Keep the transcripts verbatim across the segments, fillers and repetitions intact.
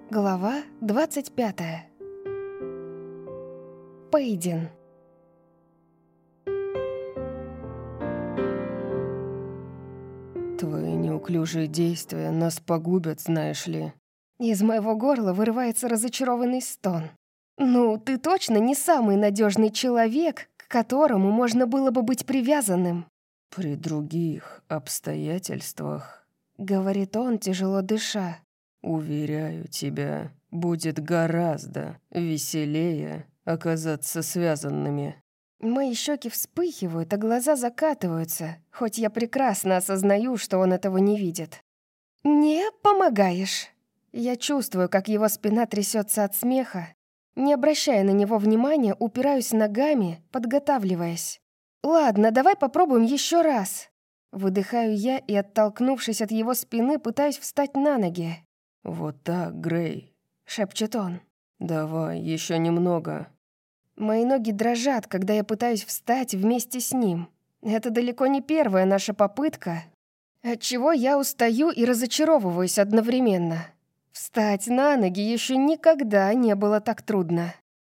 Глава двадцать пятая. Пейдин. Твои неуклюжие действия нас погубят, знаешь ли. Из моего горла вырывается разочарованный стон. «Ну, ты точно не самый надежный человек, к которому можно было бы быть привязанным?» При других обстоятельствах, — говорит он, тяжело дыша. уверяю тебя, будет гораздо веселее оказаться связанными. Мои щеки вспыхивают, а глаза закатываются, хоть я прекрасно осознаю, что он этого не видит. «Не помогаешь». Я чувствую, как его спина трясется от смеха. Не обращая на него внимания, упираюсь ногами, подготавливаясь. «Ладно, давай попробуем еще раз». Выдыхаю я и, оттолкнувшись от его спины, пытаюсь встать на ноги. Вот так, Грей. — шепчет он. Давай, еще немного. Мои ноги дрожат, когда я пытаюсь встать вместе с ним. Это далеко не первая наша попытка, отчего я устаю и разочаровываюсь одновременно. Встать на ноги еще никогда не было так трудно.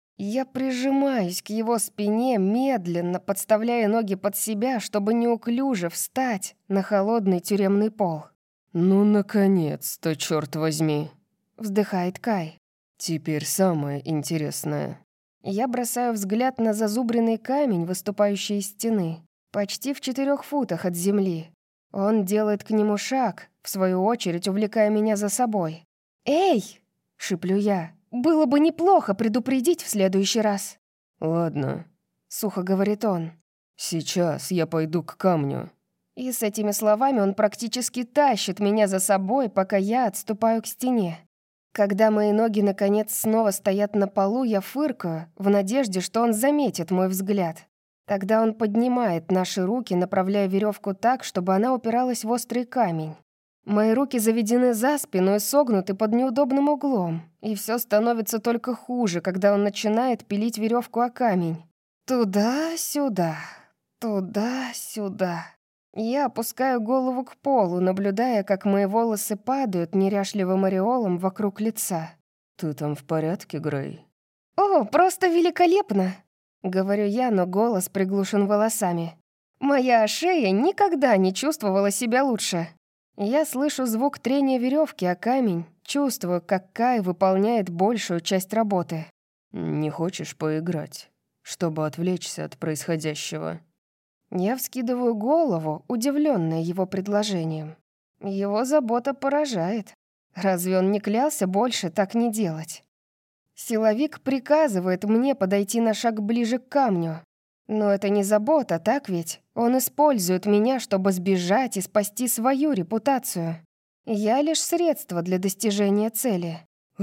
Я прижимаюсь к его спине, медленно подставляя ноги под себя, чтобы неуклюже встать на холодный тюремный пол. Ну, наконец-то, черт возьми. Вздыхает Кай. Теперь самое интересное. Я бросаю взгляд на зазубренный камень, выступающий из стены, почти в четырех футах от земли. Он делает к нему шаг, в свою очередь увлекая меня за собой. «Эй!» — шиплю я. «Было бы неплохо предупредить в следующий раз». Ладно, — сухо говорит он. сейчас я пойду к камню. И с этими словами он практически тащит меня за собой, пока я отступаю к стене. Когда мои ноги наконец снова стоят на полу, я фыркаю, в надежде, что он заметит мой взгляд. Тогда он поднимает наши руки, направляя веревку так, чтобы она упиралась в острый камень. Мои руки заведены за спину и согнуты под неудобным углом, и все становится только хуже, когда он начинает пилить веревку о камень. Туда-сюда, туда-сюда. Я опускаю голову к полу, наблюдая, как мои волосы падают неряшливым ореолом вокруг лица. Ты там в порядке, Грей? «О, просто великолепно!» — говорю я, но голос приглушен волосами. Моя шея никогда не чувствовала себя лучше. Я слышу звук трения веревки о камень, чувствую, как Кай выполняет большую часть работы. Не хочешь поиграть, чтобы отвлечься от происходящего? Я вскидываю голову, удивленная его предложением. Его забота поражает. Разве он не клялся больше так не делать? Силовик приказывает мне подойти на шаг ближе к камню. Но это не забота, так ведь? Он использует меня, чтобы сбежать и спасти свою репутацию. Я лишь средство для достижения цели.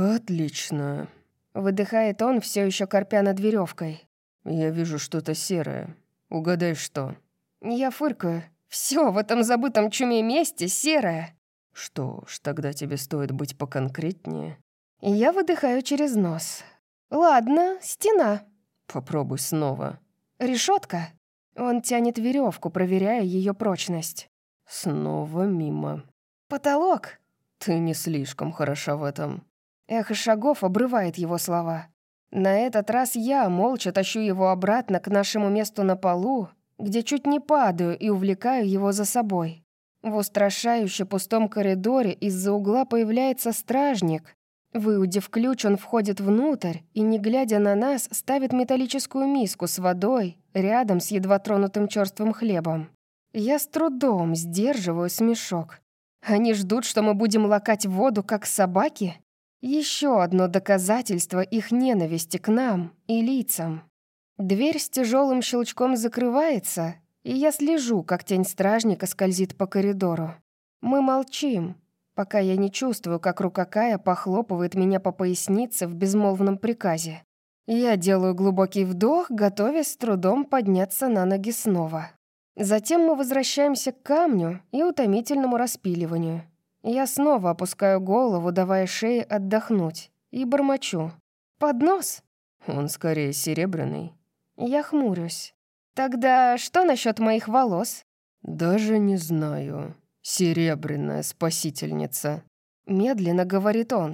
Отлично. Выдыхает он, все еще корпя над веревкой. Я вижу что-то серое. Угадай, что? Я фыркаю. Все в этом забытом чуме месте серое. Что ж, тогда тебе стоит быть поконкретнее. Я выдыхаю через нос. Ладно, стена. Попробуй снова. Решетка. Он тянет веревку, проверяя ее прочность. Снова мимо. Потолок. Ты не слишком хороша в этом. Эхо шагов обрывает его слова. На этот раз я молча тащу его обратно к нашему месту на полу, где чуть не падаю и увлекаю его за собой. В устрашающе пустом коридоре из-за угла появляется стражник. Выудив ключ, он входит внутрь и, не глядя на нас, ставит металлическую миску с водой рядом с едва тронутым черствым хлебом. Я с трудом сдерживаю смешок. Они ждут, что мы будем лакать воду, как собаки? Еще одно доказательство их ненависти к нам и лицам. Дверь с тяжелым щелчком закрывается, и я слежу, как тень стражника скользит по коридору. Мы молчим, пока я не чувствую, как рука Кая похлопывает меня по пояснице в безмолвном приказе. Я делаю глубокий вдох, готовясь с трудом подняться на ноги снова. Затем мы возвращаемся к камню и утомительному распиливанию. Я снова опускаю голову, давая шее отдохнуть, и бормочу. «Поднос?» Он скорее серебряный. Я хмурюсь. «Тогда что насчет моих волос?» Даже не знаю. Серебряная спасительница. Медленно говорит он.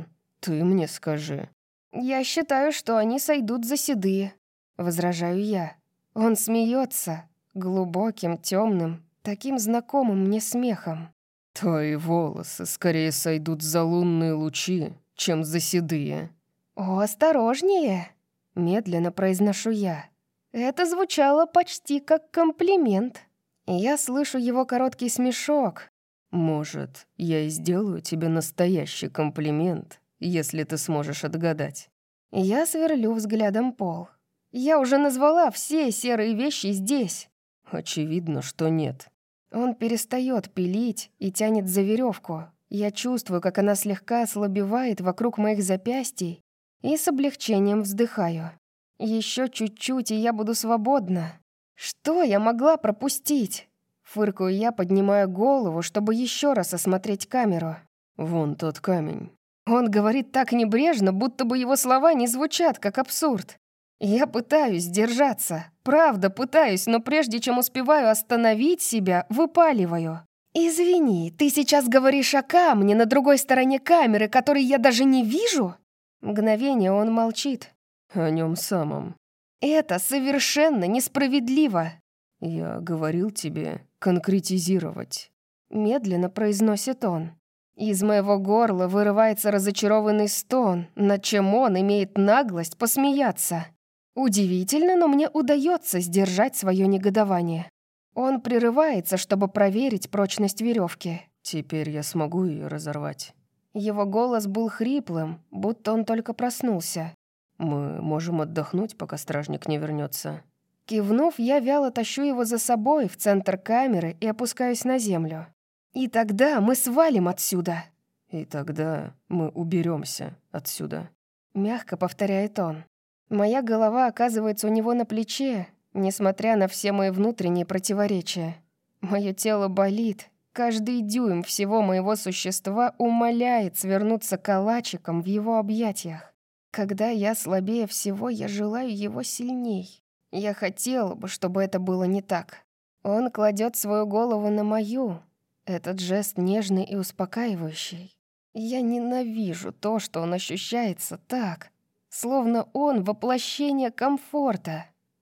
Ты мне скажи». «Я считаю, что они сойдут за седые», — возражаю я. Он смеется глубоким, темным, таким знакомым мне смехом. «Твои волосы скорее сойдут за лунные лучи, чем за седые». «О, осторожнее!» — медленно произношу я. Это звучало почти как комплимент. Я слышу его короткий смешок. «Может, я и сделаю тебе настоящий комплимент, если ты сможешь отгадать». Я сверлю взглядом пол. Я уже назвала все серые вещи здесь. Очевидно, что нет. Он перестает пилить и тянет за веревку. Я чувствую, как она слегка ослабевает вокруг моих запястий, и с облегчением вздыхаю. Еще чуть-чуть, и я буду свободна. Что я могла пропустить? Фыркаю я, поднимая голову, чтобы еще раз осмотреть камеру. «Вон тот камень». Он говорит так небрежно, будто бы его слова не звучат, как абсурд. Я пытаюсь держаться, правда пытаюсь, но прежде чем успеваю остановить себя, выпаливаю. «Извини, ты сейчас говоришь о камне на другой стороне камеры, который я даже не вижу?» Мгновение он молчит. «О нем самом». «Это совершенно несправедливо». «Я говорил тебе конкретизировать», — медленно произносит он. Из моего горла вырывается разочарованный стон, над чем он имеет наглость посмеяться. Удивительно, но мне удается сдержать свое негодование. Он прерывается, чтобы проверить прочность веревки. «Теперь я смогу ее разорвать». Его голос был хриплым, будто он только проснулся. «Мы можем отдохнуть, пока стражник не вернется». Кивнув, я вяло тащу его за собой в центр камеры и опускаюсь на землю. «И тогда мы свалим отсюда». «И тогда мы уберемся отсюда», — мягко повторяет он. Моя голова оказывается у него на плече, несмотря на все мои внутренние противоречия. Мое тело болит, каждый дюйм всего моего существа умоляет свернуться калачиком в его объятиях. Когда я слабее всего, я желаю его сильней. Я хотела бы, чтобы это было не так. Он кладет свою голову на мою. Этот жест нежный и успокаивающий. Я ненавижу то, что он ощущается так, словно он воплощение комфорта.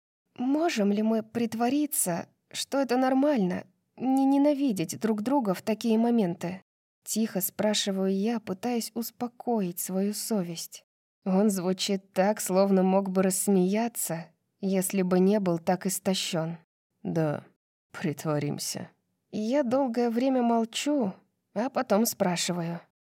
Можем ли мы притвориться, что это нормально, не ненавидеть друг друга в такие моменты? Тихо спрашиваю я, пытаясь успокоить свою совесть. Он звучит так, словно мог бы рассмеяться, если бы не был так истощен. «Да, притворимся». Я долгое время молчу, а потом спрашиваю.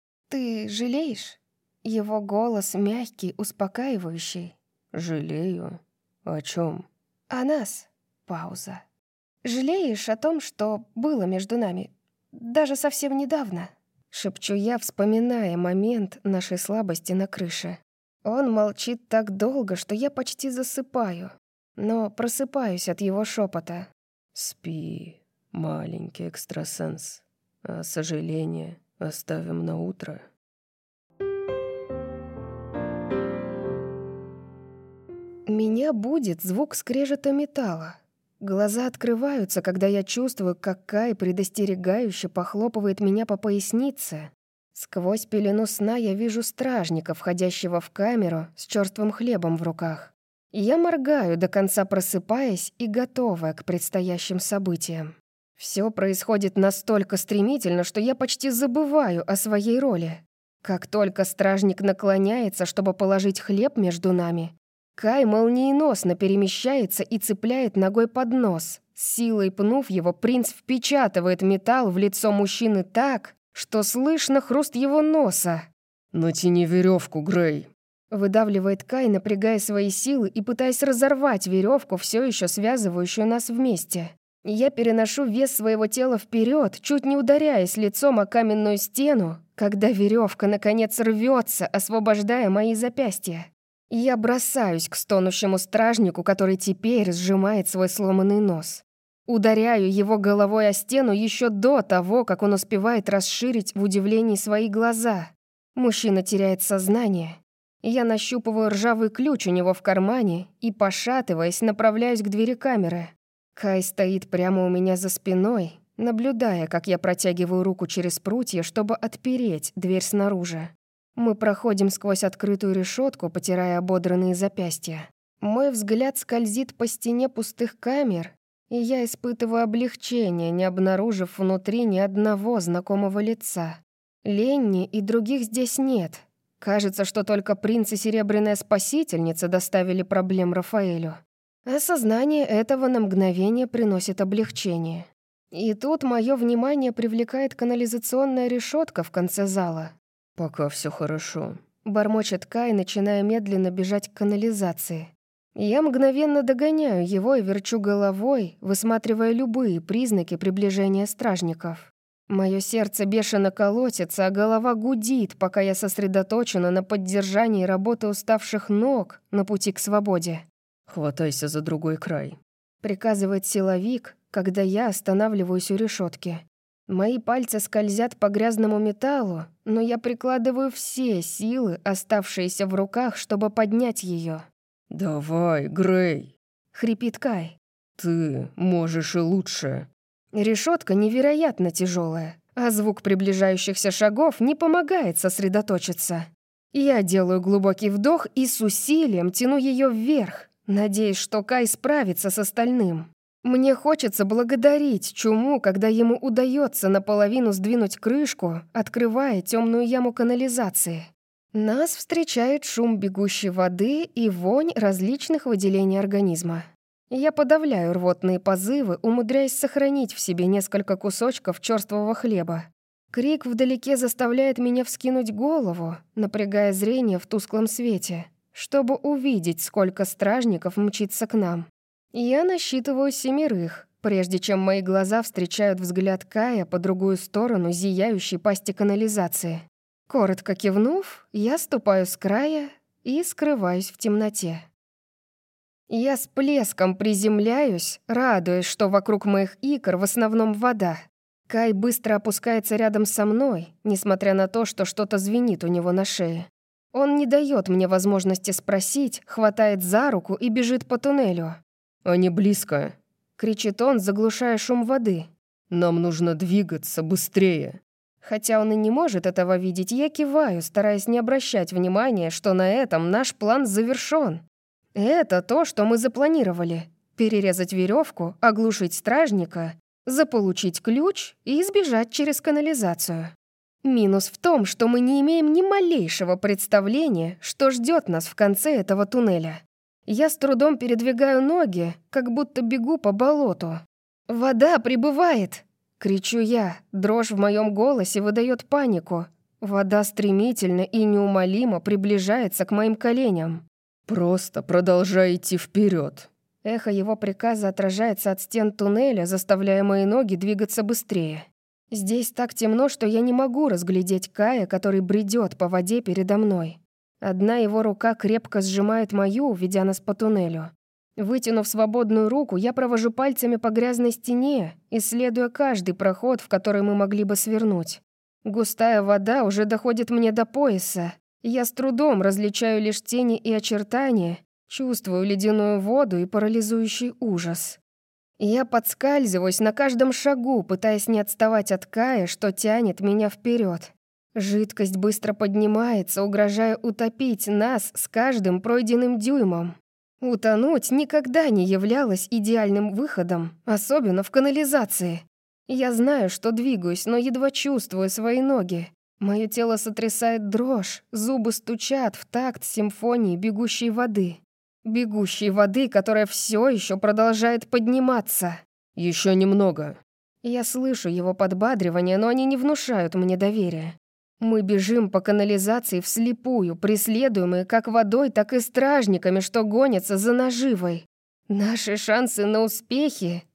«Ты жалеешь?» Его голос мягкий, успокаивающий. «Жалею? О чем? «О нас». Пауза. «Жалеешь о том, что было между нами? Даже совсем недавно?» Шепчу я, вспоминая момент нашей слабости на крыше. Он молчит так долго, что я почти засыпаю, но просыпаюсь от его шепота. «Спи, маленький экстрасенс, а сожаление оставим на утро». Меня будет звук скрежета металла. Глаза открываются, когда я чувствую, как Кай предостерегающе похлопывает меня по пояснице. Сквозь пелену сна я вижу стражника, входящего в камеру с черствым хлебом в руках. Я моргаю, до конца просыпаясь и готовая к предстоящим событиям. Все происходит настолько стремительно, что я почти забываю о своей роли. Как только стражник наклоняется, чтобы положить хлеб между нами, Кай молниеносно перемещается и цепляет ногой под нос. С силой пнув его, принц впечатывает металл в лицо мужчины так, что слышно хруст его носа. «Натяни веревку, Грей!» Выдавливает Кай, напрягая свои силы и пытаясь разорвать веревку, все еще связывающую нас вместе. Я переношу вес своего тела вперед, чуть не ударяясь лицом о каменную стену, когда веревка наконец рвется, освобождая мои запястья. Я бросаюсь к стонущему стражнику, который теперь сжимает свой сломанный нос. Ударяю его головой о стену еще до того, как он успевает расширить в удивлении свои глаза. Мужчина теряет сознание. Я нащупываю ржавый ключ у него в кармане и, пошатываясь, направляюсь к двери камеры. Кай стоит прямо у меня за спиной, наблюдая, как я протягиваю руку через прутья, чтобы отпереть дверь снаружи. Мы проходим сквозь открытую решетку, потирая ободранные запястья. Мой взгляд скользит по стене пустых камер, и я испытываю облегчение, не обнаружив внутри ни одного знакомого лица. Ленни и других здесь нет. Кажется, что только принц и Серебряная Спасительница доставили проблем Рафаэлю. Осознание этого на мгновение приносит облегчение. И тут мое внимание привлекает канализационная решетка в конце зала. «Пока все хорошо», — бормочет Кай, начиная медленно бежать к канализации. Я мгновенно догоняю его и верчу головой, высматривая любые признаки приближения стражников. Мое сердце бешено колотится, а голова гудит, пока я сосредоточена на поддержании работы уставших ног на пути к свободе. «Хватайся за другой край», — приказывает силовик, когда я останавливаюсь у решетки. Мои пальцы скользят по грязному металлу, но я прикладываю все силы, оставшиеся в руках, чтобы поднять ее. «Давай, Грей!» — хрипит Кай. «Ты можешь и лучше!» Решетка невероятно тяжелая, а звук приближающихся шагов не помогает сосредоточиться. Я делаю глубокий вдох и с усилием тяну ее вверх, надеясь, что Кай справится с остальным. Мне хочется благодарить Чуму, когда ему удается наполовину сдвинуть крышку, открывая темную яму канализации. Нас встречает шум бегущей воды и вонь различных выделений организма. Я подавляю рвотные позывы, умудряясь сохранить в себе несколько кусочков черствого хлеба. Крик вдалеке заставляет меня вскинуть голову, напрягая зрение в тусклом свете, чтобы увидеть, сколько стражников мчится к нам. Я насчитываю семерых, прежде чем мои глаза встречают взгляд Кая по другую сторону зияющей пасти канализации. Коротко кивнув, я ступаю с края и скрываюсь в темноте. Я с плеском приземляюсь, радуясь, что вокруг моих икр в основном вода. Кай быстро опускается рядом со мной, несмотря на то, что что-то звенит у него на шее. Он не дает мне возможности спросить, хватает за руку и бежит по туннелю. «Они близко!» — кричит он, заглушая шум воды. «Нам нужно двигаться быстрее!» Хотя он и не может этого видеть, я киваю, стараясь не обращать внимания, что на этом наш план завершён. Это то, что мы запланировали. Перерезать веревку, оглушить стражника, заполучить ключ и сбежать через канализацию. Минус в том, что мы не имеем ни малейшего представления, что ждет нас в конце этого туннеля. Я с трудом передвигаю ноги, как будто бегу по болоту. «Вода прибывает!» — кричу я. Дрожь в моем голосе выдает панику. Вода стремительно и неумолимо приближается к моим коленям. «Просто продолжай идти вперед. Эхо его приказа отражается от стен туннеля, заставляя мои ноги двигаться быстрее. Здесь так темно, что я не могу разглядеть Кая, который бредет по воде передо мной. Одна его рука крепко сжимает мою, ведя нас по туннелю. Вытянув свободную руку, я провожу пальцами по грязной стене, исследуя каждый проход, в который мы могли бы свернуть. Густая вода уже доходит мне до пояса. Я с трудом различаю лишь тени и очертания, чувствую ледяную воду и парализующий ужас. Я подскальзываюсь на каждом шагу, пытаясь не отставать от Кая, что тянет меня вперед. Жидкость быстро поднимается, угрожая утопить нас с каждым пройденным дюймом. Утонуть никогда не являлось идеальным выходом, особенно в канализации. Я знаю, что двигаюсь, но едва чувствую свои ноги. Мое тело сотрясает дрожь, зубы стучат в такт симфонии бегущей воды. Бегущей воды, которая все еще продолжает подниматься. Еще немного. Я слышу его подбадривание, но они не внушают мне доверия. Мы бежим по канализации вслепую, преследуемые как водой, так и стражниками, что гонятся за наживой. Наши шансы на успехи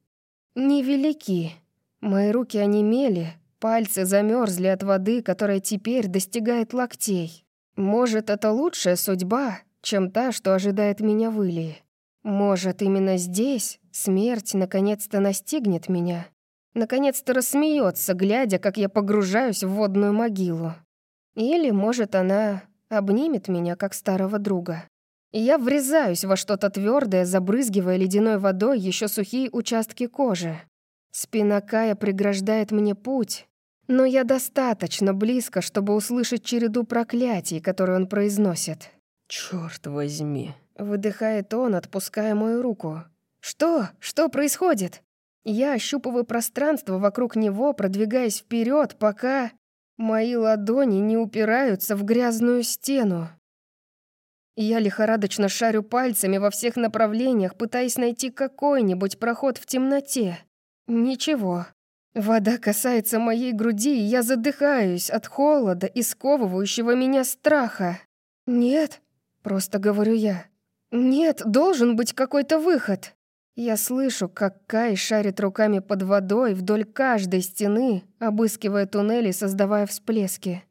невелики. Мои руки онемели, пальцы замерзли от воды, которая теперь достигает локтей. Может, это лучшая судьба, чем та, что ожидает меня в Илии. Может, именно здесь смерть наконец-то настигнет меня. Наконец-то рассмеется, глядя, как я погружаюсь в водную могилу. Или, может, она обнимет меня, как старого друга. И я врезаюсь во что-то твердое, забрызгивая ледяной водой еще сухие участки кожи. Спина Кая преграждает мне путь. но я достаточно близко, чтобы услышать череду проклятий, которые он произносит. «Чёрт возьми!» — выдыхает он, отпуская мою руку. «Что? Что происходит?» Я ощупываю пространство вокруг него, продвигаясь вперед, пока мои ладони не упираются в грязную стену. Я лихорадочно шарю пальцами во всех направлениях, пытаясь найти какой-нибудь проход в темноте. Ничего. Вода касается моей груди, и я задыхаюсь от холода и сковывающего меня страха. «Нет», — просто говорю я. «Нет, должен быть какой-то выход». Я слышу, как Кай шарит руками под водой вдоль каждой стены, обыскивая туннели, создавая всплески.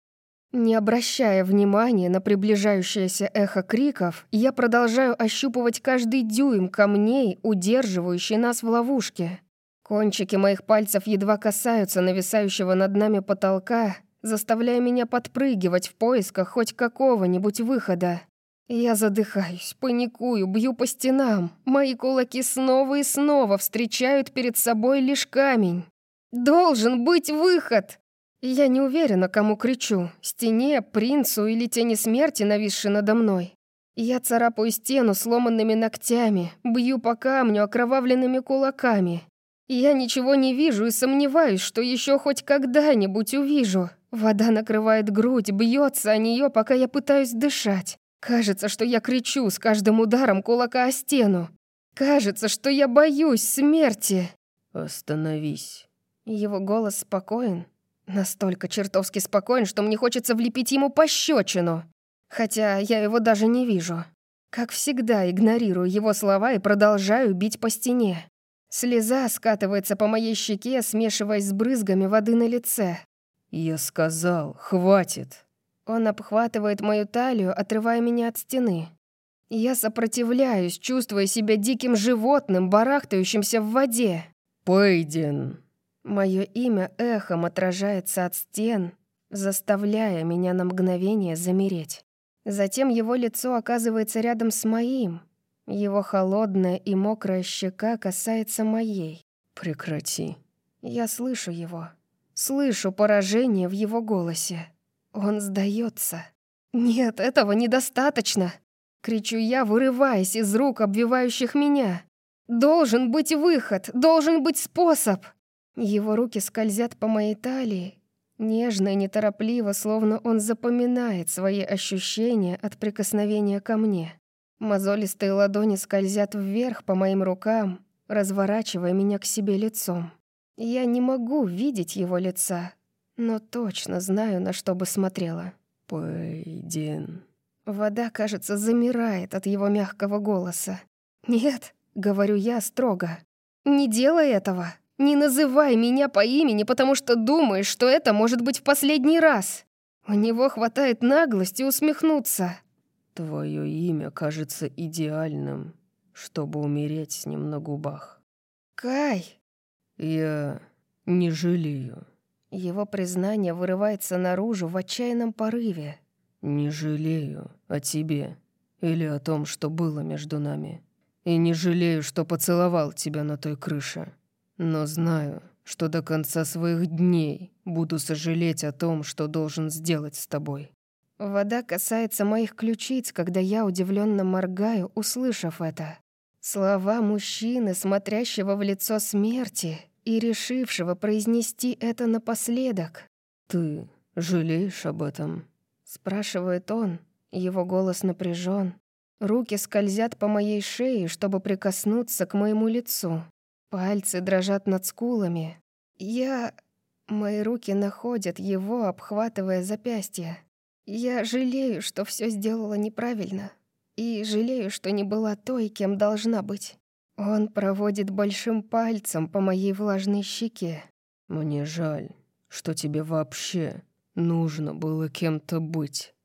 Не обращая внимания на приближающееся эхо криков, я продолжаю ощупывать каждый дюйм камней, удерживающий нас в ловушке. Кончики моих пальцев едва касаются нависающего над нами потолка, заставляя меня подпрыгивать в поисках хоть какого-нибудь выхода. Я задыхаюсь, паникую, бью по стенам. Мои кулаки снова и снова встречают перед собой лишь камень. Должен быть выход! Я не уверена, кому кричу. Стене, принцу или тени смерти, нависшей надо мной. Я царапаю стену сломанными ногтями, бью по камню окровавленными кулаками. Я ничего не вижу и сомневаюсь, что еще хоть когда-нибудь увижу. Вода накрывает грудь, бьется о нее, пока я пытаюсь дышать. Кажется, что я кричу с каждым ударом кулака о стену. Кажется, что я боюсь смерти. «Остановись». Его голос спокоен. Настолько чертовски спокоен, что мне хочется влепить ему пощечину. Хотя я его даже не вижу. Как всегда, игнорирую его слова и продолжаю бить по стене. Слеза скатывается по моей щеке, смешиваясь с брызгами воды на лице. «Я сказал, хватит». Он обхватывает мою талию, отрывая меня от стены. Я сопротивляюсь, чувствуя себя диким животным, барахтающимся в воде. «Пейден». Мое имя эхом отражается от стен, заставляя меня на мгновение замереть. Затем его лицо оказывается рядом с моим. Его холодная и мокрая щека касается моей. «Прекрати». Я слышу его. Слышу поражение в его голосе. Он сдается. «Нет, этого недостаточно!» — кричу я, вырываясь из рук, обвивающих меня. «Должен быть выход! Должен быть способ!» Его руки скользят по моей талии, нежно и неторопливо, словно он запоминает свои ощущения от прикосновения ко мне. Мозолистые ладони скользят вверх по моим рукам, разворачивая меня к себе лицом. Я не могу видеть его лица, но точно знаю, на что бы смотрела. «Пейден». Вода, кажется, замирает от его мягкого голоса. «Нет», — говорю я строго, — «не делай этого. Не называй меня по имени, потому что думаешь, что это может быть в последний раз». У него хватает наглости усмехнуться. «Твое имя кажется идеальным, чтобы умереть с ним на губах». «Кай!» «Я не жалею». Его признание вырывается наружу в отчаянном порыве. «Не жалею о тебе или о том, что было между нами. И не жалею, что поцеловал тебя на той крыше. Но знаю, что до конца своих дней буду сожалеть о том, что должен сделать с тобой». Вода касается моих ключиц, когда я удивленно моргаю, услышав это. Слова мужчины, смотрящего в лицо смерти и решившего произнести это напоследок. «Ты жалеешь об этом?» — спрашивает он. Его голос напряжен. Руки скользят по моей шее, чтобы прикоснуться к моему лицу. Пальцы дрожат над скулами. Я... Мои руки находят его, обхватывая запястье. Я жалею, что все сделала неправильно. И жалею, что не была той, кем должна быть. Он проводит большим пальцем по моей влажной щеке. «Мне жаль, что тебе вообще нужно было кем-то быть».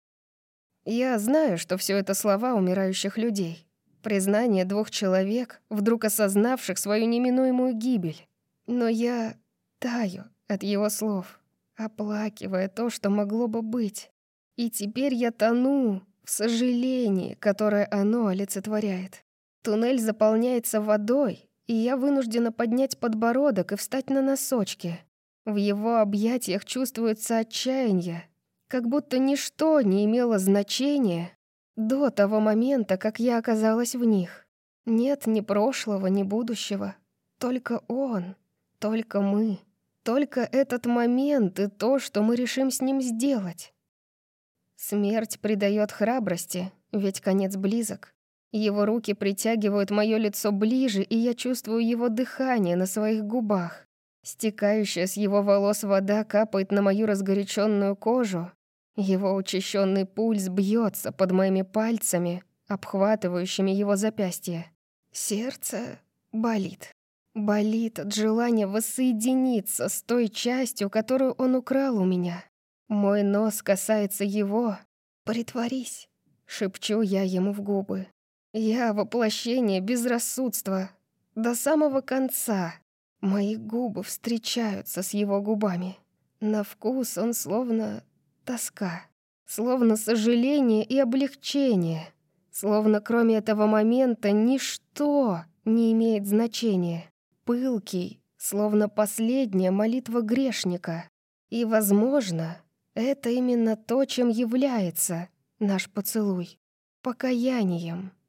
Я знаю, что все это слова умирающих людей. Признание двух человек, вдруг осознавших свою неминуемую гибель. Но я таю от его слов, оплакивая то, что могло бы быть. И теперь я тону в сожалении, которое оно олицетворяет. Туннель заполняется водой, и я вынуждена поднять подбородок и встать на носочки. В его объятиях чувствуется отчаяние, как будто ничто не имело значения до того момента, как я оказалась в них. Нет ни прошлого, ни будущего. Только он, только мы, только этот момент и то, что мы решим с ним сделать. Смерть придает храбрости, ведь конец близок. Его руки притягивают мое лицо ближе, и я чувствую его дыхание на своих губах. Стекающая с его волос вода капает на мою разгоряченную кожу. Его учащенный пульс бьется под моими пальцами, обхватывающими его запястье. Сердце болит. Болит от желания воссоединиться с той частью, которую он украл у меня. Мой нос касается его. «Притворись», — шепчу я ему в губы. Я воплощение безрассудства. До самого конца мои губы встречаются с его губами. На вкус он словно тоска, словно сожаление и облегчение, словно кроме этого момента ничто не имеет значения. Пылкий, словно последняя молитва грешника. И, возможно, это именно то, чем является наш поцелуй — покаянием.